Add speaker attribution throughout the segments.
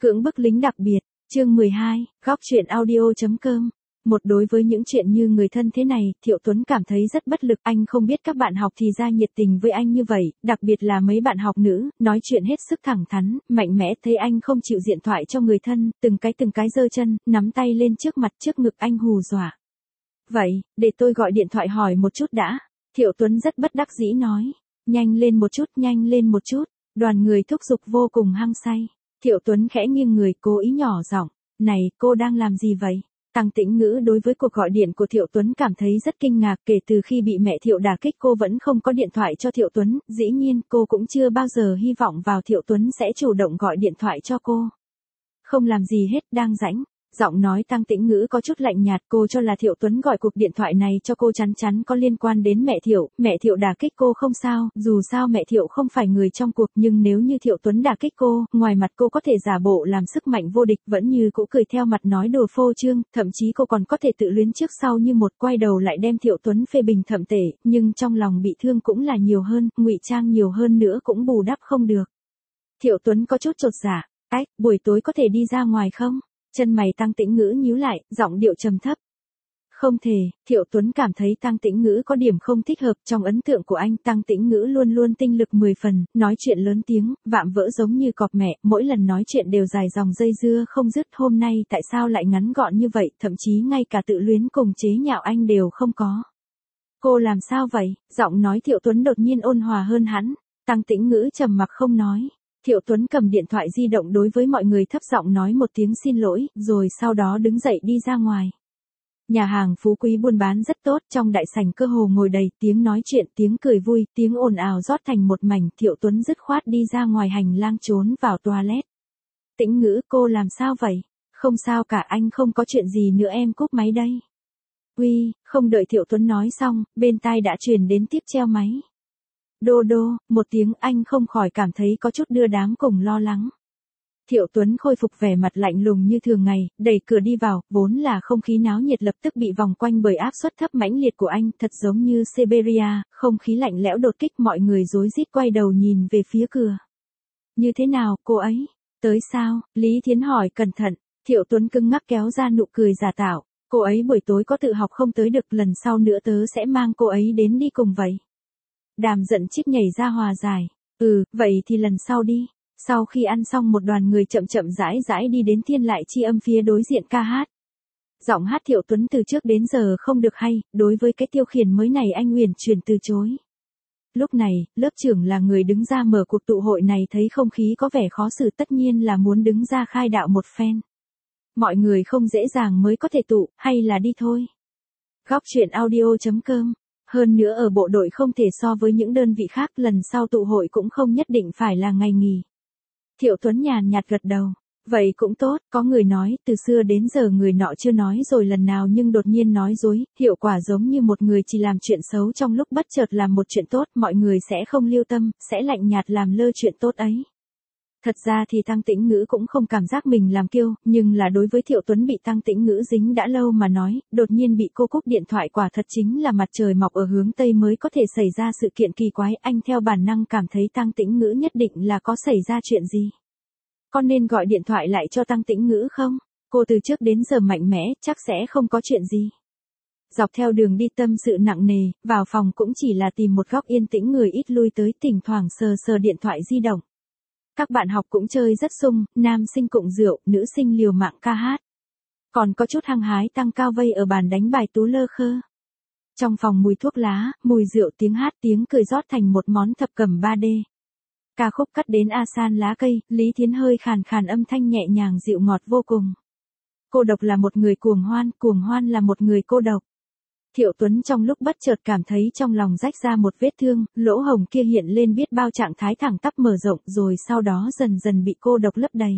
Speaker 1: Cưỡng bức lính đặc biệt, chương 12, góc chuyện audio.com. Một đối với những chuyện như người thân thế này, Thiệu Tuấn cảm thấy rất bất lực. Anh không biết các bạn học thì ra nhiệt tình với anh như vậy, đặc biệt là mấy bạn học nữ, nói chuyện hết sức thẳng thắn, mạnh mẽ. Thấy anh không chịu điện thoại cho người thân, từng cái giơ chân, nắm tay lên trước mặt trước ngực anh hù dọa. Vậy, để tôi gọi điện thoại hỏi một chút đã. Thiệu Tuấn rất bất đắc dĩ nói. Nhanh lên một chút, nhanh lên một chút. Đoàn người thúc giục vô cùng hăng say. Thiệu Tuấn khẽ nghiêng người, cố ý nhỏ giọng. Này, cô đang làm gì vậy? Tăng Tĩnh Ngữ đối với cuộc gọi điện của Thiệu Tuấn cảm thấy rất kinh ngạc. Kể từ khi bị mẹ Thiệu đả kích, cô vẫn không có điện thoại cho Thiệu Tuấn. Dĩ nhiên, cô cũng chưa bao giờ hy vọng vào Thiệu Tuấn sẽ chủ động gọi điện thoại cho cô. Không làm gì hết, đang rảnh. Giọng nói Tăng Tĩnh Ngữ có chút lạnh nhạt. Cô cho là Thiệu Tuấn gọi cuộc điện thoại này cho cô chắn chắn có liên quan đến mẹ Thiệu đả kích cô không sao, dù sao mẹ Thiệu không phải người trong cuộc, nhưng nếu như Thiệu Tuấn đả kích cô, ngoài mặt cô có thể giả bộ làm sức mạnh vô địch, vẫn như cũ cười theo mặt nói đồ phô trương, thậm chí cô còn có thể tự luyến trước sau như một, quay đầu lại đem Thiệu Tuấn phê bình thậm tệ, nhưng trong lòng bị thương cũng là nhiều hơn, ngụy trang nhiều hơn nữa cũng bù đắp không được. Thiệu Tuấn có chút chột dạ. Buổi tối có thể đi ra ngoài không? Chân mày Tăng Tĩnh Ngữ nhíu lại, giọng điệu trầm thấp. Không thể. Thiệu Tuấn cảm thấy Tăng Tĩnh Ngữ có điểm không thích hợp. Trong ấn tượng của anh, Tăng Tĩnh Ngữ luôn luôn tinh lực 10 phần, nói chuyện lớn tiếng, vạm vỡ giống như cọp mẹ, mỗi lần nói chuyện đều dài dòng dây dưa không dứt. Hôm nay tại sao lại ngắn gọn như vậy, thậm chí ngay cả tự luyến cùng chế nhạo anh đều không có. Cô làm sao vậy? Giọng nói Thiệu Tuấn đột nhiên ôn hòa hơn hẳn. Tăng Tĩnh Ngữ trầm mặc không nói. Thiệu Tuấn cầm điện thoại di động đối với mọi người thấp giọng nói một tiếng xin lỗi, rồi sau đó đứng dậy đi ra ngoài. Nhà hàng Phú Quý buôn bán rất tốt, trong đại sảnh cơ hồ ngồi đầy, tiếng nói chuyện, tiếng cười vui, tiếng ồn ào rót thành một mảnh. Thiệu Tuấn dứt khoát đi ra ngoài hành lang trốn vào toilet. Tĩnh Ngữ, cô làm sao vậy? Không sao cả, anh không có chuyện gì nữa, em cúp máy đây. Uy, không đợi Thiệu Tuấn nói xong, bên tai đã truyền đến tiếp treo máy. Đô đô, một tiếng. Anh không khỏi cảm thấy có chút đưa đám cùng lo lắng. Thiệu Tuấn khôi phục vẻ mặt lạnh lùng như thường ngày, đẩy cửa đi vào, vốn là không khí náo nhiệt lập tức bị vòng quanh bởi áp suất thấp mãnh liệt của anh, thật giống như Siberia, không khí lạnh lẽo đột kích. Mọi người rối rít quay đầu nhìn về phía cửa. Như thế nào, cô ấy? Tới sao? Lý Thiến hỏi cẩn thận. Thiệu Tuấn cứng ngắc kéo ra nụ cười giả tạo. Cô ấy buổi tối có tự học không tới được, lần sau nữa tớ sẽ mang cô ấy đến đi cùng vậy. Đàm giận chip nhảy ra hòa giải. Vậy thì lần sau đi. Sau khi ăn xong, một đoàn người chậm rãi đi đến Thiên Lại Chi Âm phía đối diện ca hát. Giọng hát Thiệu Tuấn từ trước đến giờ không được hay, đối với cái tiêu khiển mới này anh uyển chuyển từ chối. Lúc này, lớp trưởng là người đứng ra mở cuộc tụ hội này, thấy không khí có vẻ khó xử tất nhiên là muốn đứng ra khai đạo một phen. Mọi người không dễ dàng mới có thể tụ, hay là đi thôi. Góc chuyện audio.com. Hơn nữa ở bộ đội không thể so với những đơn vị khác, lần sau tụ hội cũng không nhất định phải là ngày nghỉ. Thiệu Tuấn nhàn nhạt gật đầu. Vậy cũng tốt, có người nói, từ xưa đến giờ người nọ chưa nói rồi lần nào nhưng đột nhiên nói dối, hiệu quả giống như một người chỉ làm chuyện xấu trong lúc bất chợt làm một chuyện tốt, mọi người sẽ không lưu tâm, sẽ lạnh nhạt làm lơ chuyện tốt ấy. Thật ra thì Tăng Tĩnh Ngữ cũng không cảm giác mình làm kiêu, nhưng là đối với Thiệu Tuấn bị Tăng Tĩnh Ngữ dính đã lâu mà nói, đột nhiên bị cô cúp điện thoại quả thật chính là mặt trời mọc ở hướng Tây mới có thể xảy ra sự kiện kỳ quái. Anh theo bản năng cảm thấy Tăng Tĩnh Ngữ nhất định là có xảy ra chuyện gì. Con nên gọi điện thoại lại cho Tăng Tĩnh Ngữ không? Cô từ trước đến giờ mạnh mẽ, chắc sẽ không có chuyện gì. Dọc theo đường đi tâm sự nặng nề, vào phòng cũng chỉ là tìm một góc yên tĩnh, người ít lui tới, thỉnh thoảng sờ điện thoại di động. Các bạn học cũng chơi rất sung, nam sinh cụng rượu, nữ sinh liều mạng ca hát. Còn có chút hăng hái tăng cao vây ở bàn đánh bài tú lơ khơ. Trong phòng mùi thuốc lá, mùi rượu, tiếng hát, tiếng cười rót thành một món thập cẩm 3D. Ca khúc cắt đến A San Lá Cây, Lý Thiến hơi khàn âm thanh nhẹ nhàng dịu ngọt vô cùng. Cô độc là một người cuồng hoan là một người cô độc. Thiệu Tuấn trong lúc bất chợt cảm thấy trong lòng rách ra một vết thương, lỗ hổng kia hiện lên biết bao trạng thái thẳng tắp mở rộng, rồi sau đó dần dần bị cô độc lấp đầy.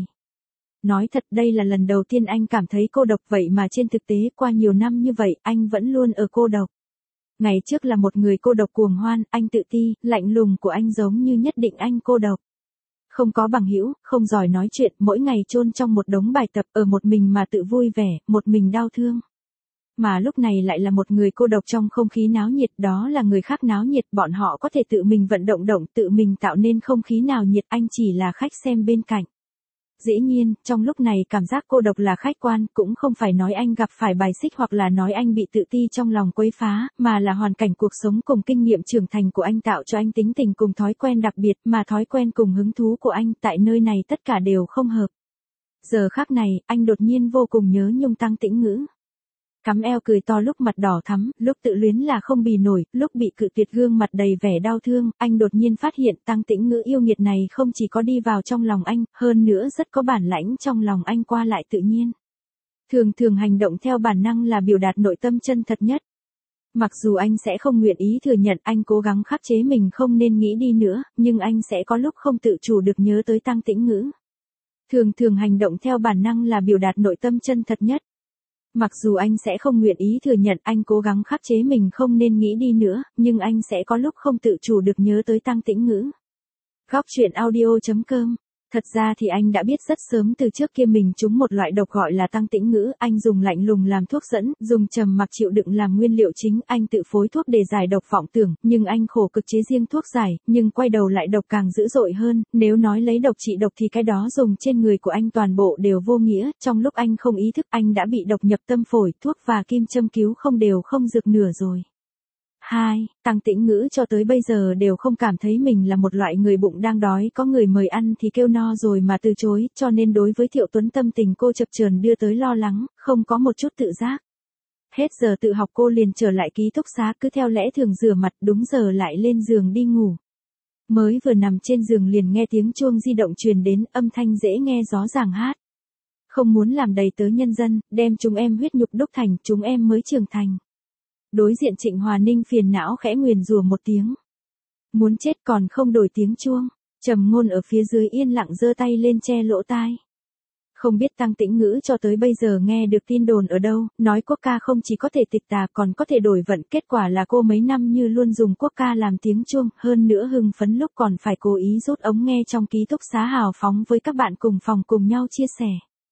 Speaker 1: Nói thật, đây là lần đầu tiên anh cảm thấy cô độc, vậy mà trên thực tế qua nhiều năm như vậy, anh vẫn luôn ở cô độc. Ngày trước là một người cô độc cuồng hoan, anh tự ti, lạnh lùng của anh giống như nhất định anh cô độc. Không có bằng hữu, không giỏi nói chuyện, mỗi ngày chôn trong một đống bài tập, ở một mình mà tự vui vẻ, một mình đau thương. Mà lúc này lại là một người cô độc trong không khí náo nhiệt, đó là người khác náo nhiệt, bọn họ có thể tự mình vận động, tự mình tạo nên không khí nào nhiệt, anh chỉ là khách xem bên cạnh. Dĩ nhiên, trong lúc này cảm giác cô độc là khách quan, cũng không phải nói anh gặp phải bài xích hoặc là nói anh bị tự ti trong lòng quấy phá, mà là hoàn cảnh cuộc sống cùng kinh nghiệm trưởng thành của anh tạo cho anh tính tình cùng thói quen đặc biệt, mà thói quen cùng hứng thú của anh tại nơi này tất cả đều không hợp. Giờ khắc này, anh đột nhiên vô cùng nhớ nhung Tăng Tĩnh Ngữ. Cắm eo cười to lúc mặt đỏ thắm, lúc tự luyến là không bì nổi, lúc bị cự tuyệt gương mặt đầy vẻ đau thương, anh đột nhiên phát hiện Tăng Tĩnh Ngữ yêu nghiệt này không chỉ có đi vào trong lòng anh, hơn nữa rất có bản lãnh trong lòng anh qua lại tự nhiên. Thường thường hành động theo bản năng là biểu đạt nội tâm chân thật nhất. Mặc dù anh sẽ không nguyện ý thừa nhận anh cố gắng khắc chế mình không nên nghĩ đi nữa, nhưng anh sẽ có lúc không tự chủ được nhớ tới Tăng Tĩnh Ngữ. Thường thường hành động theo bản năng là biểu đạt nội tâm chân thật nhất. Mặc dù anh sẽ không nguyện ý thừa nhận anh cố gắng khắc chế mình không nên nghĩ đi nữa, nhưng anh sẽ có lúc không tự chủ được nhớ tới Tăng Tĩnh Ngữ. Góc truyện audio.com. Thật ra thì anh đã biết rất sớm từ trước kia mình trúng một loại độc gọi là Tăng Tĩnh Ngữ, anh dùng lạnh lùng làm thuốc dẫn, dùng trầm mặc chịu đựng làm nguyên liệu chính, anh tự phối thuốc để giải độc vọng tưởng, nhưng anh khổ cực chế riêng thuốc giải, nhưng quay đầu lại độc càng dữ dội hơn, nếu nói lấy độc trị độc thì cái đó dùng trên người của anh toàn bộ đều vô nghĩa, trong lúc anh không ý thức anh đã bị độc nhập tâm phổi, thuốc và kim châm cứu không đều không dược nửa rồi. 2. Tăng Tĩnh Ngữ cho tới bây giờ đều không cảm thấy mình là một loại người bụng đang đói có người mời ăn thì kêu no rồi mà từ chối, cho nên đối với Thiệu Tuấn tâm tình cô chập chờn đưa tới lo lắng, không có một chút tự giác. Hết giờ tự học cô liền trở lại ký túc xá cứ theo lẽ thường rửa mặt đúng giờ lại lên giường đi ngủ. Mới vừa nằm trên giường liền nghe tiếng chuông di động truyền đến, âm thanh dễ nghe rõ ràng hát. Không muốn làm đầy tớ nhân dân, đem chúng em huyết nhục đúc thành, chúng em mới trưởng thành. Đối diện Trịnh Hòa Ninh phiền não khẽ nguyền rủa một tiếng. Muốn chết còn không đổi tiếng chuông. Trầm Ngôn ở phía dưới yên lặng giơ tay lên che lỗ tai. Không biết Tăng Tĩnh Ngữ cho tới bây giờ nghe được tin đồn ở đâu, nói quốc ca không chỉ có thể tịch tà còn có thể đổi vận, kết quả là cô mấy năm như luôn dùng quốc ca làm tiếng chuông, hơn nữa hưng phấn lúc còn phải cố ý rút ống nghe trong ký túc xá hào phóng với các bạn cùng phòng cùng nhau chia sẻ.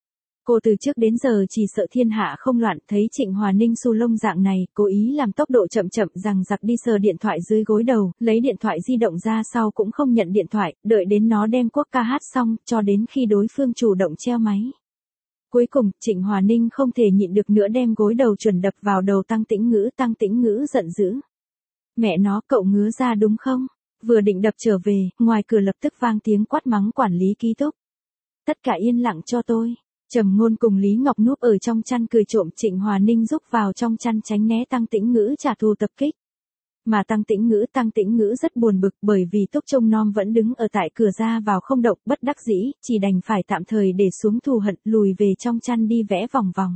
Speaker 1: Cô từ trước đến giờ chỉ sợ thiên hạ không loạn, thấy Trịnh Hòa Ninh xù lông dạng này, cố ý làm tốc độ chậm chậm rằng giặc đi sờ điện thoại dưới gối đầu, lấy điện thoại di động ra sau cũng không nhận điện thoại, đợi đến nó đem quốc ca hát xong, cho đến khi đối phương chủ động treo máy. Cuối cùng, Trịnh Hòa Ninh không thể nhịn được nữa đem gối đầu chuẩn đập vào đầu Tăng Tĩnh Ngữ giận dữ. Mẹ nó, cậu ngứa ra đúng không? Vừa định đập trở về, ngoài cửa lập tức vang tiếng quát mắng quản lý ký túc. Tất cả yên lặng cho tôi. Trầm Ngôn cùng Lý Ngọc núp ở trong chăn cười trộm, Trịnh Hòa Ninh rúc vào trong chăn tránh né Tăng Tĩnh Ngữ trả thù tập kích. Mà Tăng Tĩnh Ngữ rất buồn bực bởi vì Túc Trông Nom vẫn đứng ở tại cửa ra vào không động, bất đắc dĩ, chỉ đành phải tạm thời để xuống thù hận, lùi về trong chăn đi vẽ vòng vòng.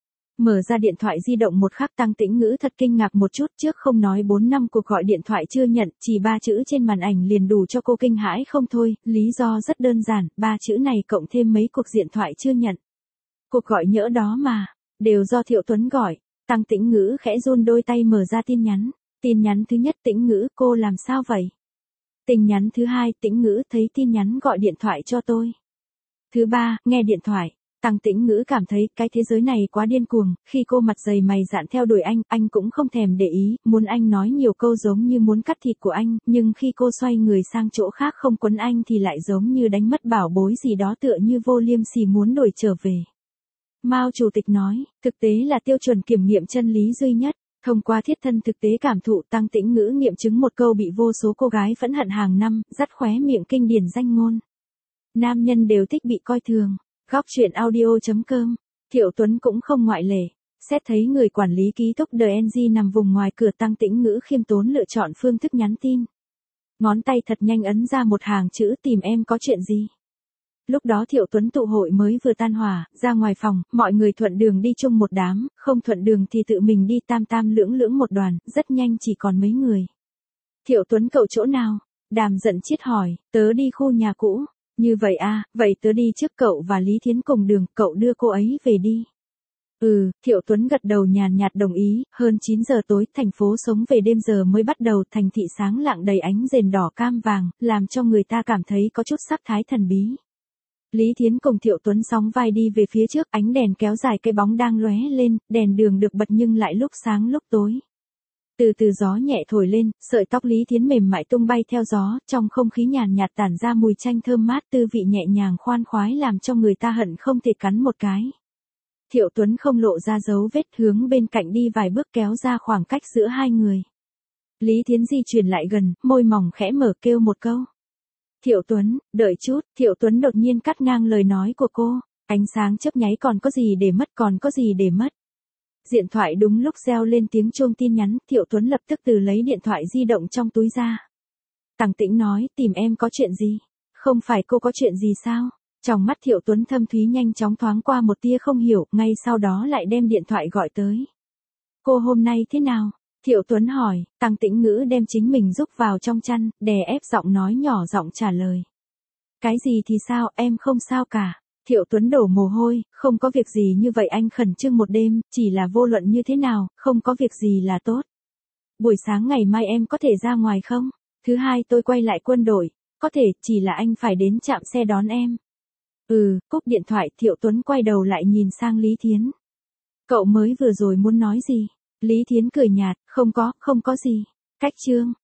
Speaker 1: Mở ra điện thoại di động một khắc Tăng Tĩnh Ngữ thật kinh ngạc một chút, trước không nói 4 năm cuộc gọi điện thoại chưa nhận, chỉ 3 chữ trên màn ảnh liền đủ cho cô kinh hãi không thôi, lý do rất đơn giản, 3 chữ này cộng thêm mấy cuộc điện thoại chưa nhận. Cuộc gọi nhỡ đó mà, đều do Thiệu Tuấn gọi. Tăng Tĩnh Ngữ khẽ run đôi tay mở ra tin nhắn. Tin nhắn thứ nhất: Tĩnh Ngữ, cô làm sao vậy? Tin nhắn thứ hai: Tĩnh Ngữ, thấy tin nhắn gọi điện thoại cho tôi. Thứ ba: nghe điện thoại. Tăng Tĩnh Ngữ cảm thấy cái thế giới này quá điên cuồng, khi cô mặt dày mày dạn theo đuổi anh cũng không thèm để ý, muốn anh nói nhiều câu giống như muốn cắt thịt của anh, nhưng khi cô xoay người sang chỗ khác không quấn anh thì lại giống như đánh mất bảo bối gì đó, tựa như vô liêm sỉ muốn đuổi trở về. Mao Chủ tịch nói, thực tế là tiêu chuẩn kiểm nghiệm chân lý duy nhất. Thông qua thiết thân thực tế cảm thụ, Tăng Tĩnh Ngữ nghiệm chứng một câu bị vô số cô gái phẫn hận hàng năm, dắt khóe miệng kinh điển danh ngôn. Nam nhân đều thích bị coi thường. Góc truyện audio.com. Thiệu Tuấn cũng không ngoại lệ. Xét thấy người quản lý ký túc DNG nằm vùng ngoài cửa, Tăng Tĩnh Ngữ khiêm tốn lựa chọn phương thức nhắn tin. Ngón tay thật nhanh ấn ra một hàng chữ: tìm em có chuyện gì. Lúc đó Thiệu Tuấn tụ hội mới vừa tan hỏa, ra ngoài phòng, mọi người thuận đường đi chung một đám, không thuận đường thì tự mình đi tam lưỡng một đoàn, rất nhanh chỉ còn mấy người. Thiệu Tuấn, cậu chỗ nào? Đàm giận chiết hỏi, tớ đi khu nhà cũ. Như vậy à, vậy tớ đi trước cậu và Lý Thiến cùng đường, cậu đưa cô ấy về đi. Thiệu Tuấn gật đầu nhàn nhạt đồng ý. Hơn 9 giờ tối, thành phố sống về đêm giờ mới bắt đầu, thành thị sáng lạng đầy ánh rền đỏ cam vàng, làm cho người ta cảm thấy có chút sắc thái thần bí. Lý Thiến cùng Thiệu Tuấn sóng vai đi về phía trước, ánh đèn kéo dài, cái bóng đang lóe lên, đèn đường được bật nhưng lại lúc sáng lúc tối. Từ từ gió nhẹ thổi lên, sợi tóc Lý Thiến mềm mại tung bay theo gió, trong không khí nhàn nhạt tản ra mùi chanh thơm mát, tư vị nhẹ nhàng khoan khoái làm cho người ta hận không thể cắn một cái. Thiệu Tuấn không lộ ra dấu vết, hướng bên cạnh đi vài bước kéo ra khoảng cách giữa hai người. Lý Thiến di chuyển lại gần, môi mỏng khẽ mở kêu một câu. Thiệu Tuấn, đợi chút. Thiệu Tuấn đột nhiên cắt ngang lời nói của cô. Ánh sáng chớp nháy, còn có gì để mất, còn có gì để mất. Điện thoại đúng lúc reo lên tiếng chuông tin nhắn, Thiệu Tuấn lập tức từ lấy điện thoại di động trong túi ra. Tằng Tĩnh nói, tìm em có chuyện gì? Không phải cô có chuyện gì sao? Trong mắt Thiệu Tuấn thâm thúy nhanh chóng thoáng qua một tia không hiểu, ngay sau đó lại đem điện thoại gọi tới. Cô hôm nay thế nào? Thiệu Tuấn hỏi. Tằng Tĩnh Ngữ đem chính mình rúc vào trong chăn, đè ép giọng nói nhỏ giọng trả lời. Cái gì thì sao, em không sao cả. Thiệu Tuấn đổ mồ hôi, không có việc gì như vậy, anh khẩn trương một đêm, chỉ là vô luận như thế nào, không có việc gì là tốt. Buổi sáng ngày mai em có thể ra ngoài không? Thứ hai tôi quay lại quân đội, có thể, chỉ là anh phải đến trạm xe đón em. Cúp điện thoại. Thiệu Tuấn quay đầu lại nhìn sang Lý Thiến. Cậu mới vừa rồi muốn nói gì? Lý Thiến cười nhạt, không có gì. Cách chương.